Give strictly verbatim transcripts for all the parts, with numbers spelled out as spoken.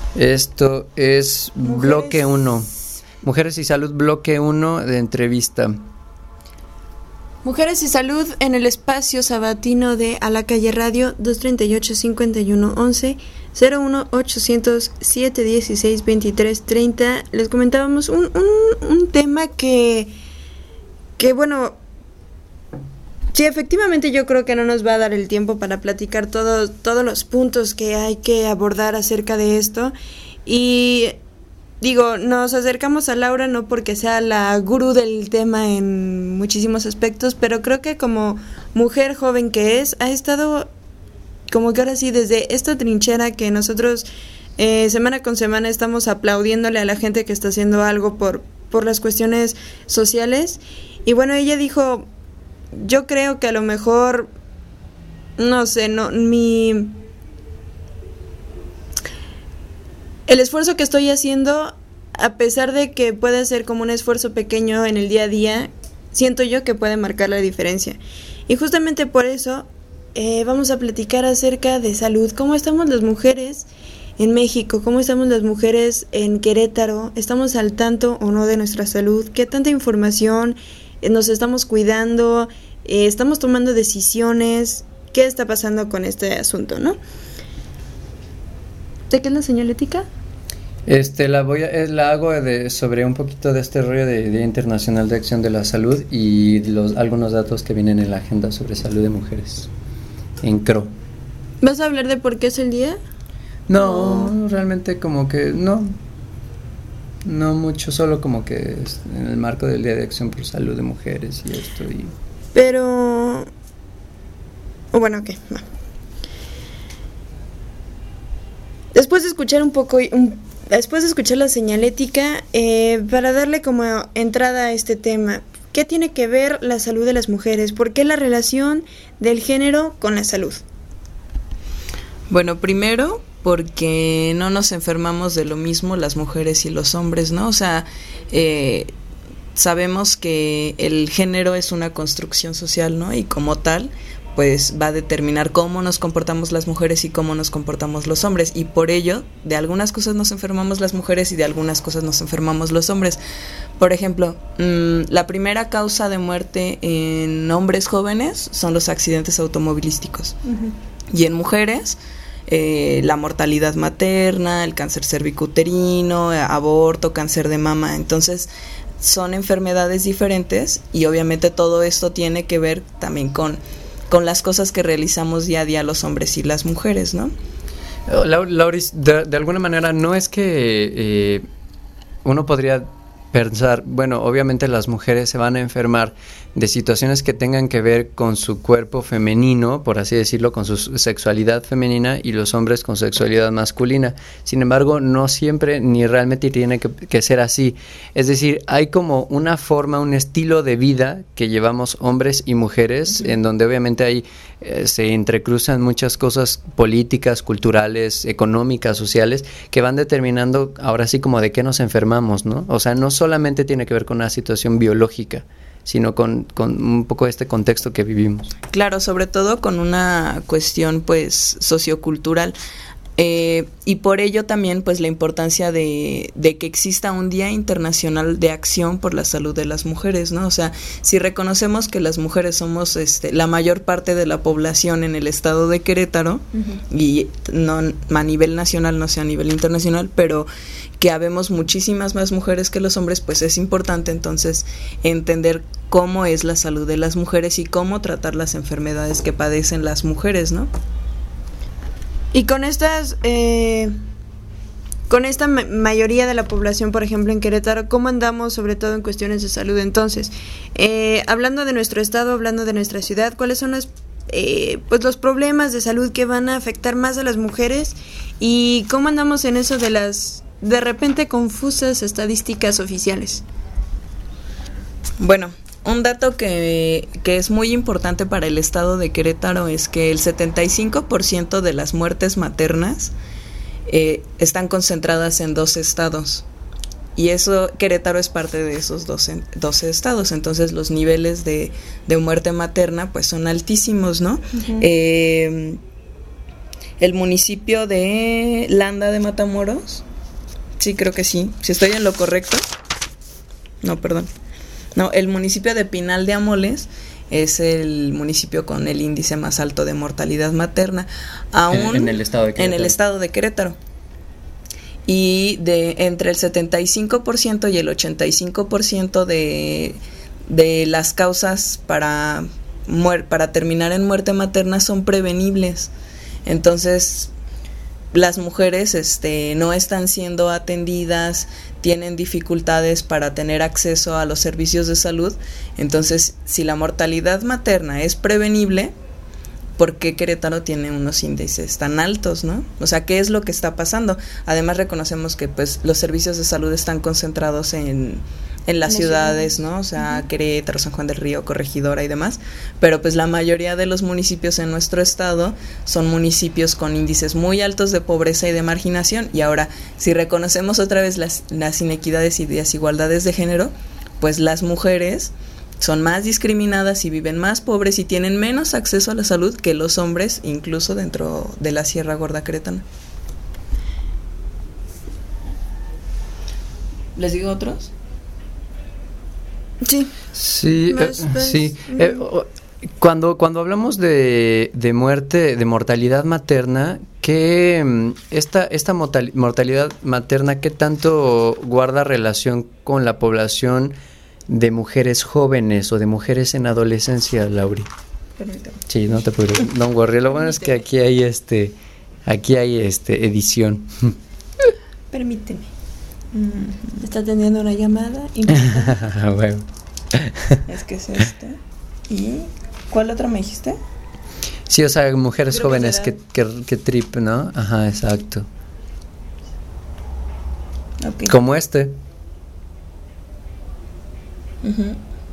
Esto es Mujeres. bloque uno. Mujeres y Salud, bloque uno de entrevista. Mujeres y Salud en el espacio sabatino de A la Calle Radio, dos treinta y ocho, cincuenta y uno, once, cero uno ochocientos, siete dieciséis, veintitrés, treinta. Les comentábamos un, un, un tema que, que bueno, sí, efectivamente yo creo que no nos va a dar el tiempo para platicar todo, todos los puntos que hay que abordar acerca de esto. Y digo, nos acercamos a Laura no porque sea la gurú del tema en muchísimos aspectos, pero creo que como mujer joven que es, ha estado como que ahora sí desde esta trinchera que nosotros eh, semana con semana estamos aplaudiéndole a la gente que está haciendo algo por, por las cuestiones sociales. Y bueno, ella dijo, yo creo que a lo mejor, no sé, no, mi... el esfuerzo que estoy haciendo, a pesar de que puede ser como un esfuerzo pequeño en el día a día, siento yo que puede marcar la diferencia. Y justamente por eso eh, vamos a platicar acerca de salud. ¿Cómo estamos las mujeres en México? ¿Cómo estamos las mujeres en Querétaro? ¿Estamos al tanto o no de nuestra salud? ¿Qué tanta información eh, nos estamos cuidando? Eh, ¿Estamos tomando decisiones? ¿Qué está pasando con este asunto, no? ¿De qué es la señalética? Este, la voy a, la hago de, sobre un poquito de este rollo de Día Internacional de Acción de la Salud y los algunos datos que vienen en la agenda sobre salud de mujeres en C R O. ¿Vas a hablar de por qué es el día? No, oh. realmente como que no, no mucho, solo como que es en el marco del Día de Acción por Salud de Mujeres y esto. Y... Pero, oh, bueno, ok, no. Después de escuchar un poco, un, después de escuchar la señalética, eh, para darle como entrada a este tema, ¿qué tiene que ver la salud de las mujeres? ¿Por qué la relación del género con la salud? Bueno, primero, porque no nos enfermamos de lo mismo las mujeres y los hombres, ¿no? O sea, eh, sabemos que el género es una construcción social, ¿no? Y como tal, pues va a determinar cómo nos comportamos las mujeres y cómo nos comportamos los hombres, y por ello de algunas cosas nos enfermamos las mujeres y de algunas cosas nos enfermamos los hombres. Por ejemplo, mmm, la primera causa de muerte en hombres jóvenes son los accidentes automovilísticos. Uh-huh. Y en mujeres eh, la mortalidad materna, el cáncer cervicuterino, aborto, cáncer de mama. Entonces son enfermedades diferentes y obviamente todo esto tiene que ver también con con las cosas que realizamos día a día los hombres y las mujeres, ¿no? Lauris, de, de alguna manera no es que eh, uno podría pensar, bueno, obviamente las mujeres se van a enfermar de situaciones que tengan que ver con su cuerpo femenino, por así decirlo, con su sexualidad femenina, y los hombres con sexualidad masculina. Sin embargo, no siempre ni realmente tiene que, que ser así. Es decir, hay como una forma, un estilo de vida que llevamos hombres y mujeres, uh-huh. en donde obviamente hay eh, se entrecruzan muchas cosas políticas, culturales, económicas, sociales, que van determinando ahora sí como de qué nos enfermamos, ¿no? O sea, no solamente tiene que ver con una situación biológica, sino con, con un poco este contexto que vivimos. Claro, sobre todo con una cuestión pues sociocultural. Eh, y por ello también pues la importancia de, de que exista un Día Internacional de Acción por la Salud de las Mujeres, ¿no? O sea, si reconocemos que las mujeres somos este, la mayor parte de la población en el estado de Querétaro, uh-huh. y no a nivel nacional, no sé a nivel internacional, pero que habemos muchísimas más mujeres que los hombres, pues es importante entonces entender cómo es la salud de las mujeres y cómo tratar las enfermedades que padecen las mujeres, ¿no? Y con estas, eh, con esta ma- mayoría de la población, por ejemplo, en Querétaro, ¿cómo andamos sobre todo en cuestiones de salud? Entonces, eh, hablando de nuestro estado, hablando de nuestra ciudad, ¿cuáles son las, eh, pues los problemas de salud que van a afectar más a las mujeres? ¿Y cómo andamos en eso de las, de repente, confusas estadísticas oficiales? Bueno, un dato que, que es muy importante para el estado de Querétaro es que el setenta y cinco por ciento de las muertes maternas eh, están concentradas en doce estados. Y eso, Querétaro es parte de esos doce, doce estados. Entonces los niveles de, de muerte materna pues son altísimos, ¿no? Uh-huh. Eh, el municipio de Landa de Matamoros. Sí, creo que sí. Si estoy en lo correcto. No, perdón. No, el municipio de Pinal de Amoles es el municipio con el índice más alto de mortalidad materna. Aún en, en el estado de Querétaro. En el estado de Querétaro. Y de entre el setenta y cinco por ciento y el ochenta y cinco por ciento de, de las causas para, muer- para terminar en muerte materna son prevenibles. Entonces, las mujeres este, no están siendo atendidas, tienen dificultades para tener acceso a los servicios de salud. Entonces, si la mortalidad materna es prevenible, ¿por qué Querétaro tiene unos índices tan altos, no? O sea, ¿qué es lo que está pasando? Además, reconocemos que pues los servicios de salud están concentrados en, en las ciudades, ¿no? O sea, uh-huh. Querétaro, San Juan del Río, Corregidora y demás. Pero pues la mayoría de los municipios en nuestro estado son municipios con índices muy altos de pobreza y de marginación. Y ahora, si reconocemos otra vez las, las inequidades y desigualdades de género, pues las mujeres son más discriminadas y viven más pobres y tienen menos acceso a la salud que los hombres, incluso dentro de la Sierra Gorda Queretana. ¿Les digo otros? Sí. Sí, Más, eh, más, sí. mm. Eh, cuando, cuando hablamos de, de muerte, de mortalidad materna, ¿qué, esta, esta mortal, mortalidad materna, qué tanto guarda relación con la población de mujeres jóvenes o de mujeres en adolescencia, Lauri? Permítame. Sí, no te preocupes, no worry. Lo bueno es que aquí hay este, aquí hay este edición. Permíteme. Mm, está atendiendo una llamada. Bueno. Es que es este. ¿Y cuál otro me dijiste? Sí, o sea, mujeres Grupos jóvenes que, que, que trip, ¿no? Ajá, exacto. Okay. Como este. Uh-huh.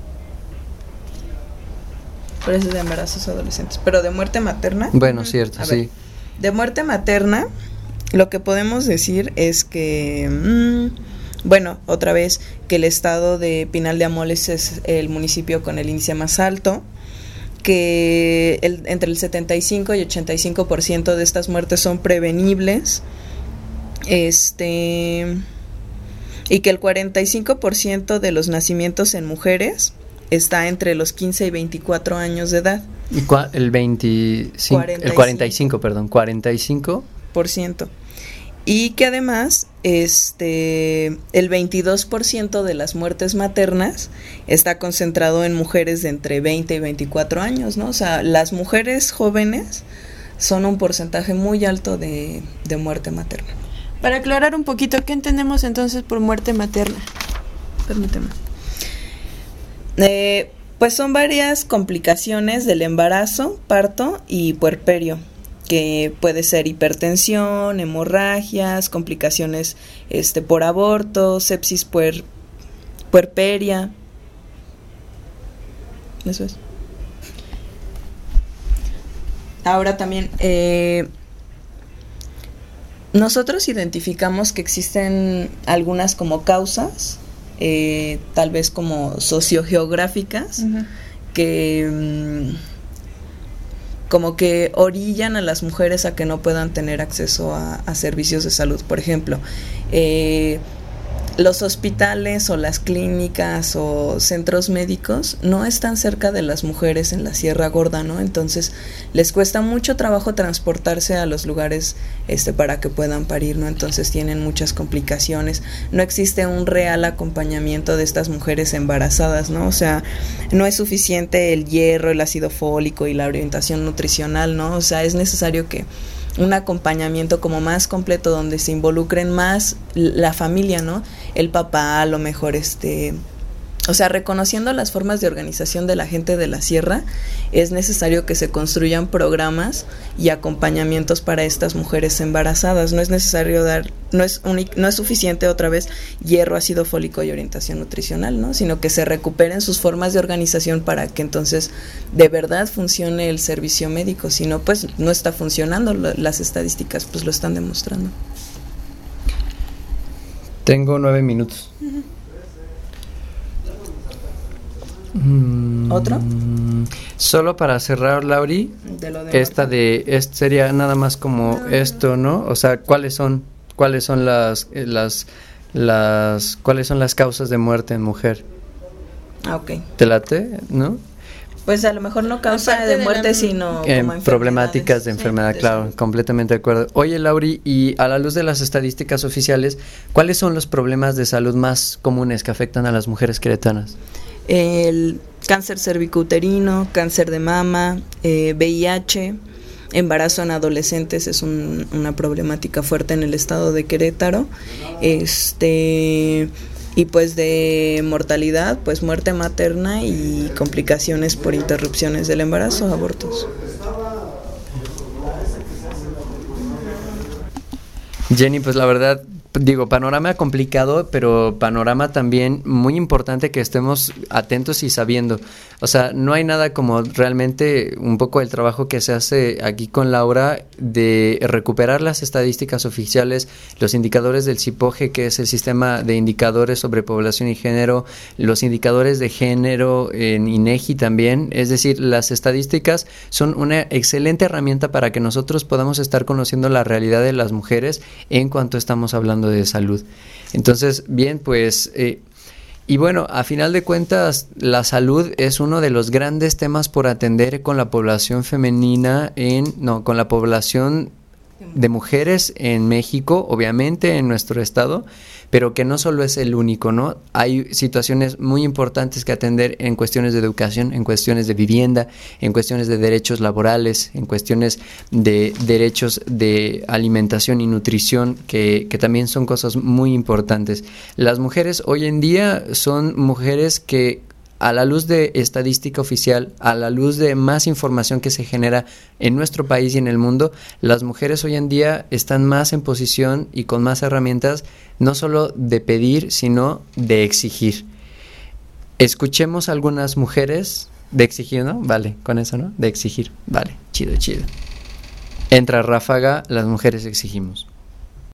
Pero es de embarazos adolescentes. Pero de muerte materna. Bueno, uh-huh. Cierto, A sí. ver, de muerte materna, lo que podemos decir es que, mmm, bueno, otra vez, que el estado de Pinal de Amoles es el municipio con el índice más alto, que el, entre el setenta y cinco y ochenta y cinco por ciento de estas muertes son prevenibles. Este... Y que el cuarenta y cinco por ciento de los nacimientos en mujeres está entre los quince y veinticuatro años de edad. ¿Y cua- el veinticinco? cuarenta y cinco. El cuarenta y cinco, perdón, cuarenta y cinco Por ciento. Y que además este el veintidós por ciento de las muertes maternas está concentrado en mujeres de entre veinte y veinticuatro años, ¿no? O sea, las mujeres jóvenes son un porcentaje muy alto de, de muerte materna. Para aclarar un poquito, ¿qué entendemos entonces por muerte materna? Permíteme. Eh, pues son varias complicaciones del embarazo, parto y puerperio, que puede ser hipertensión, hemorragias, complicaciones este, por aborto, sepsis puer, puerperia. Eso es. Ahora también... Eh, Nosotros identificamos que existen algunas como causas, eh, tal vez como sociogeográficas, uh-huh. que mmm, como que orillan a las mujeres a que no puedan tener acceso a, a servicios de salud. Por ejemplo, eh, los hospitales o las clínicas o centros médicos no están cerca de las mujeres en la Sierra Gorda, ¿no? Entonces les cuesta mucho trabajo transportarse a los lugares este para que puedan parir, ¿no? Entonces tienen muchas complicaciones. No existe un real acompañamiento de estas mujeres embarazadas, ¿no? O sea, no es suficiente el hierro, el ácido fólico y la orientación nutricional, ¿no? O sea, es necesario que un acompañamiento como más completo donde se involucren más la familia, ¿no? El papá, a lo mejor este... O sea, reconociendo las formas de organización de la gente de la sierra, es necesario que se construyan programas y acompañamientos para estas mujeres embarazadas. No es necesario dar, no es unic, no es suficiente otra vez hierro, ácido fólico y orientación nutricional, ¿no? Sino que se recuperen sus formas de organización para que entonces de verdad funcione el servicio médico. Si no, pues no está funcionando. Las estadísticas pues lo están demostrando. Tengo nueve minutos. Uh-huh. Mm, ¿Otro? Solo para cerrar, Lauri, De lo de esta muerte. de este sería nada más como esto, ¿no? O sea, ¿cuáles son cuáles son las eh, las las cuáles son las causas de muerte en mujer? Ah, ok. ¿Te late, no? Pues a lo mejor no causa Aparte de de muerte, la- sino En como problemáticas de enfermedades, enfermedad, sí, claro, salud. completamente de acuerdo. Oye, Lauri, y a la luz de las estadísticas oficiales, ¿cuáles son los problemas de salud más comunes que afectan a las mujeres queretanas? El cáncer cervicouterino, cáncer de mama, eh, V I H, embarazo en adolescentes es un- una problemática fuerte en el estado de Querétaro. Este y pues de mortalidad, pues muerte materna y complicaciones por interrupciones del embarazo, abortos. Jenny, pues la verdad, digo, panorama complicado, pero panorama también muy importante que estemos atentos y sabiendo. O sea, no hay nada como realmente un poco el trabajo que se hace aquí con Laura de recuperar las estadísticas oficiales, los indicadores del CIPOGE, que es el sistema de indicadores sobre población y género, los indicadores de género en INEGI también. Es decir, las estadísticas son una excelente herramienta para que nosotros podamos estar conociendo la realidad de las mujeres en cuanto estamos hablando de salud. Entonces, bien, pues, eh, y bueno, a final de cuentas, la salud es uno de los grandes temas por atender con la población femenina en, no, con la población de mujeres en México, obviamente en nuestro estado, pero que no solo es el único, ¿no? Hay situaciones muy importantes que atender en cuestiones de educación, en cuestiones de vivienda, en cuestiones de derechos laborales, en cuestiones de derechos de alimentación y nutrición, que, que también son cosas muy importantes. Las mujeres hoy en día son mujeres que, a la luz de estadística oficial, a la luz de más información que se genera en nuestro país y en el mundo, las mujeres hoy en día están más en posición y con más herramientas, no solo de pedir, sino de exigir. Escuchemos a algunas mujeres de exigir, ¿no? Vale, con eso, ¿no? De exigir. Vale, chido, chido. Entra Ráfaga, las mujeres exigimos.